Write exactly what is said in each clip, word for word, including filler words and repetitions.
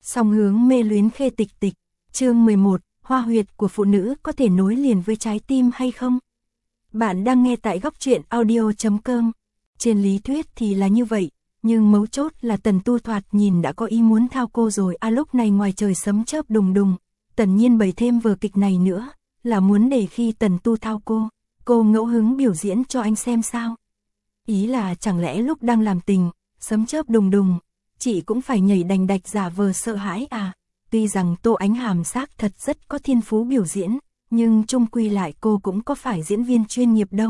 Song hướng mê luyến Khê Tịch Tịch, chương mười một, hoa huyệt của phụ nữ có thể nối liền với trái tim hay không? Bạn đang nghe tại góc truyện audio chấm com. Trên lý thuyết thì là như vậy, nhưng mấu chốt là Tần Tu thoạt nhìn đã có ý muốn thao cô rồi. À lúc này ngoài trời sấm chớp đùng đùng, Tần Nhiên bày thêm vở kịch này nữa, là muốn để khi Tần Tu thao cô, cô ngẫu hứng biểu diễn cho anh xem sao. Ý là chẳng lẽ lúc đang làm tình, sấm chớp đùng đùng, chị cũng phải nhảy đành đạch giả vờ sợ hãi à? Tuy rằng Tô Ánh Hàm xác thật rất có thiên phú biểu diễn, nhưng chung quy lại cô cũng có phải diễn viên chuyên nghiệp đâu.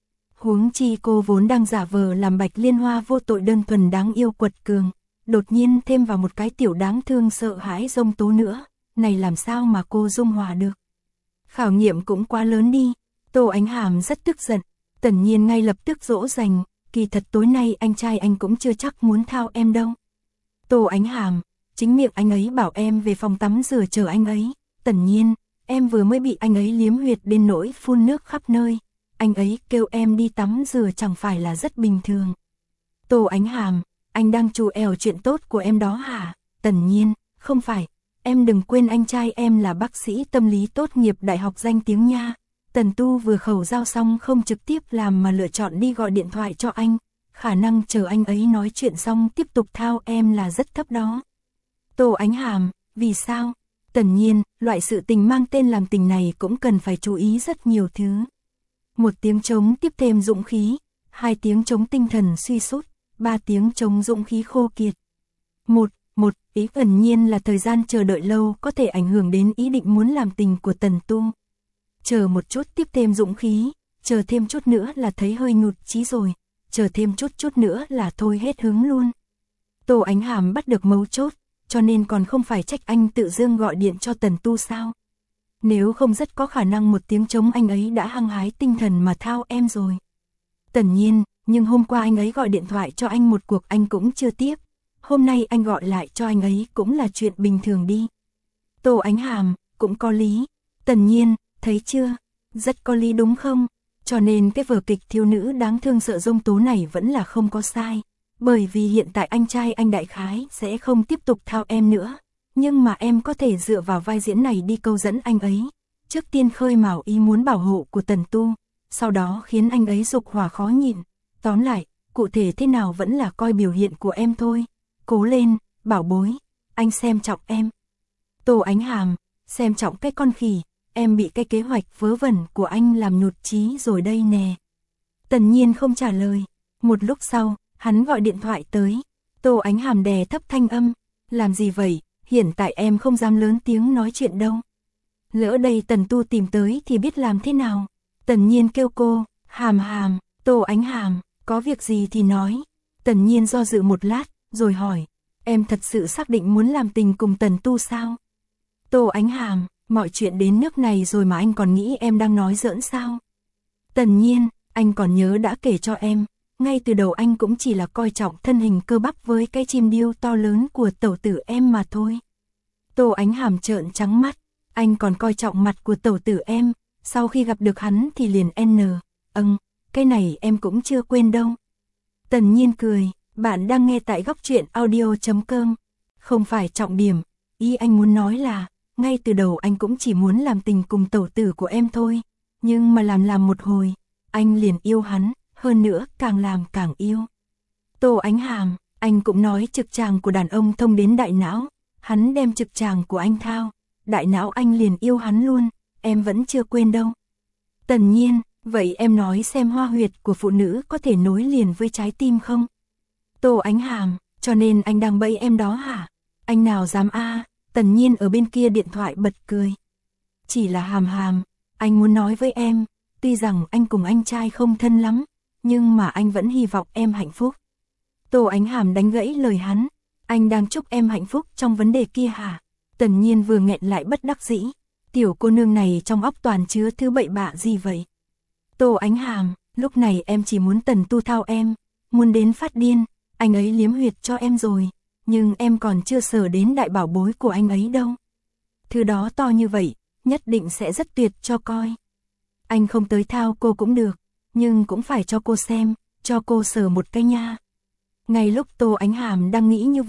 Huống chi cô vốn đang giả vờ làm Bạch Liên Hoa vô tội đơn thuần đáng yêu quật cường, đột nhiên thêm vào một cái tiểu đáng thương sợ hãi dông tố nữa, này làm sao mà cô dung hòa được? Khảo nghiệm cũng quá lớn đi. Tô Ánh Hàm rất tức giận, Tần Nhiên ngay lập tức dỗ dành, kỳ thật tối nay anh trai anh cũng chưa chắc muốn thao em đâu. Tô Ánh Hàm, chính miệng anh ấy bảo em về phòng tắm rửa chờ anh ấy. Tần Nhiên, em vừa mới bị anh ấy liếm huyệt đến nỗi phun nước khắp nơi, anh ấy kêu em đi tắm rửa chẳng phải là rất bình thường. Tô Ánh Hàm, anh đang trù ẻo chuyện tốt của em đó hả? Tần Nhiên, không phải, em đừng quên anh trai em là bác sĩ tâm lý tốt nghiệp đại học danh tiếng nha. Tần Tu vừa khẩu giao xong không trực tiếp làm mà lựa chọn đi gọi điện thoại cho anh, khả năng chờ anh ấy nói chuyện xong tiếp tục thao em là rất thấp đó. Tô Ánh Hàm, vì sao? Tần Nhiên, loại sự tình mang tên làm tình này cũng cần phải chú ý rất nhiều thứ. Một tiếng trống tiếp thêm dũng khí, hai tiếng trống tinh thần suy sút, ba tiếng trống dũng khí khô kiệt. Một, một, ý ẩn nhiên là thời gian chờ đợi lâu có thể ảnh hưởng đến ý định muốn làm tình của Tần Tu. Chờ một chút tiếp thêm dũng khí, chờ thêm chút nữa là thấy hơi nhụt chí rồi, chờ thêm chút chút nữa là thôi hết hứng luôn. Tô Ánh Hàm bắt được mấu chốt, cho nên còn không phải trách anh tự dưng gọi điện cho Tần Tu sao? Nếu không rất có khả năng một tiếng trống anh ấy đã hăng hái tinh thần mà thao em rồi. Tần Nhiên, nhưng hôm qua anh ấy gọi điện thoại cho anh một cuộc anh cũng chưa tiếp, hôm nay anh gọi lại cho anh ấy cũng là chuyện bình thường đi. Tô Ánh Hàm, cũng có lý. Tần Nhiên, thấy chưa? Rất có lý đúng không? Cho nên cái vở kịch thiếu nữ đáng thương sợ dông tố này vẫn là không có sai. Bởi vì hiện tại anh trai anh đại khái sẽ không tiếp tục thao em nữa. Nhưng mà em có thể dựa vào vai diễn này đi câu dẫn anh ấy. Trước tiên khơi mào ý muốn bảo hộ của Tần Tu, sau đó khiến anh ấy dục hỏa khó nhịn. Tóm lại, cụ thể thế nào vẫn là coi biểu hiện của em thôi. Cố lên, bảo bối, anh xem trọng em. Tô Ánh Hàm, xem trọng cái con khỉ. Em bị cái kế hoạch vớ vẩn của anh làm nhụt chí rồi đây nè. Tần Nhiên không trả lời. Một lúc sau, hắn gọi điện thoại tới. Tô Ánh Hàm đè thấp thanh âm. Làm gì vậy? Hiện tại em không dám lớn tiếng nói chuyện đâu. Lỡ đây Tần Tu tìm tới thì biết làm thế nào? Tần Nhiên kêu cô. Hàm Hàm, Tô Ánh Hàm, có việc gì thì nói. Tần Nhiên do dự một lát, rồi hỏi. Em thật sự xác định muốn làm tình cùng Tần Tu sao? Tô Ánh Hàm, mọi chuyện đến nước này rồi mà anh còn nghĩ em đang nói giỡn sao? Tần Nhiên, anh còn nhớ đã kể cho em, ngay từ đầu anh cũng chỉ là coi trọng thân hình cơ bắp với cái chim điêu to lớn của tẩu tử em mà thôi. Tô Ánh Hàm trợn trắng mắt, anh còn coi trọng mặt của tẩu tử em, sau khi gặp được hắn thì liền n, âng, cái này em cũng chưa quên đâu. Tần Nhiên cười, bạn đang nghe tại góc truyện audio chấm com, không phải trọng điểm, ý anh muốn nói là, ngay từ đầu anh cũng chỉ muốn làm tình cùng tẩu tử của em thôi, nhưng mà làm làm một hồi, anh liền yêu hắn, hơn nữa càng làm càng yêu. Tô Ánh Hàm, anh cũng nói trực tràng của đàn ông thông đến đại não, hắn đem trực tràng của anh thao, đại não anh liền yêu hắn luôn, em vẫn chưa quên đâu. Tần Nhiên, vậy em nói xem hoa huyệt của phụ nữ có thể nối liền với trái tim không? Tô Ánh Hàm, cho nên anh đang bẫy em đó hả? Anh nào dám a? À? Tần Nhiên ở bên kia điện thoại bật cười. Chỉ là Hàm Hàm, anh muốn nói với em, tuy rằng anh cùng anh trai không thân lắm, nhưng mà anh vẫn hy vọng em hạnh phúc. Tô Ánh Hàm đánh gãy lời hắn, anh đang chúc em hạnh phúc trong vấn đề kia hả? Tần Nhiên vừa nghẹn lại bất đắc dĩ, tiểu cô nương này trong óc toàn chứa thứ bậy bạ gì vậy? Tô Ánh Hàm, lúc này em chỉ muốn Tần Tu thao em, muốn đến phát điên, anh ấy liếm huyệt cho em rồi. Nhưng em còn chưa sờ đến đại bảo bối của anh ấy đâu. Thứ đó to như vậy, nhất định sẽ rất tuyệt cho coi. Anh không tới thao cô cũng được, nhưng cũng phải cho cô xem, cho cô sờ một cái nha. Ngay lúc Tô Ánh Hàm đang nghĩ như vậy,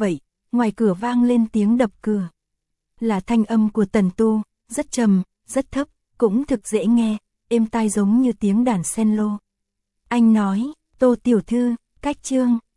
ngoài cửa vang lên tiếng đập cửa. Là thanh âm của Tần Tu, rất trầm, rất thấp, cũng thực dễ nghe, êm tai giống như tiếng đàn cello. Anh nói, Tô tiểu thư, cách Trương.